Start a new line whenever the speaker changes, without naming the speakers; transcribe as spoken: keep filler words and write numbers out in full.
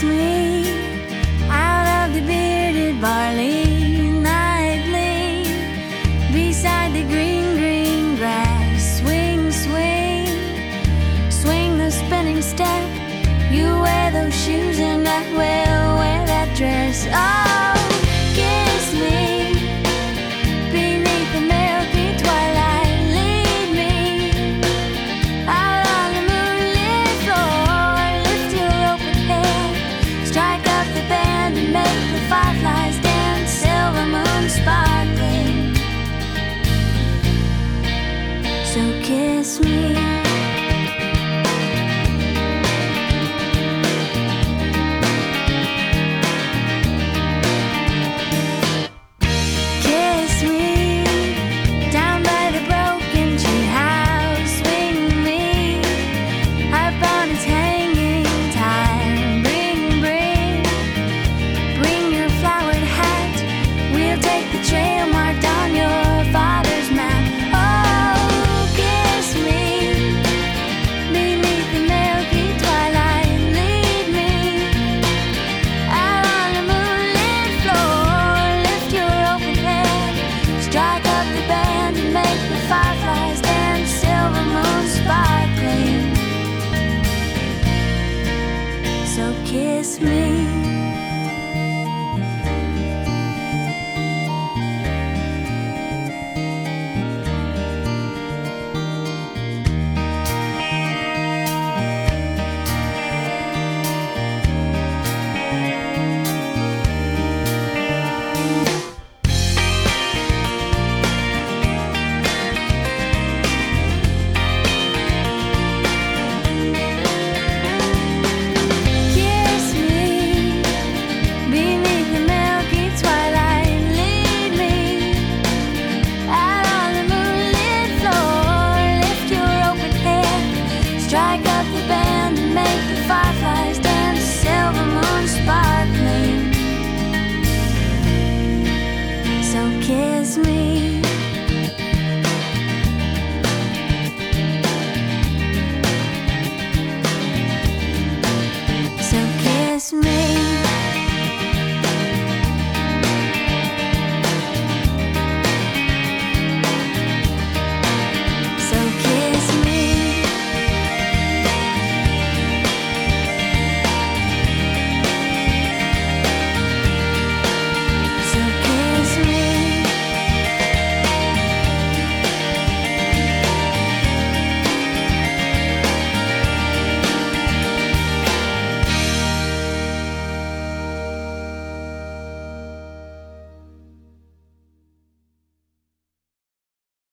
me out of the bearded barley nightly, beside the green, green grass. Swing, swing, swing the spinning step. You wear those shoes and I will wear that dress. Oh, kiss me beneath the milky twilight. Lead me out on the moonlit floor. Lift your open head, strike up the band and make the fireflies dance. Silver moon sparkling, so kiss me.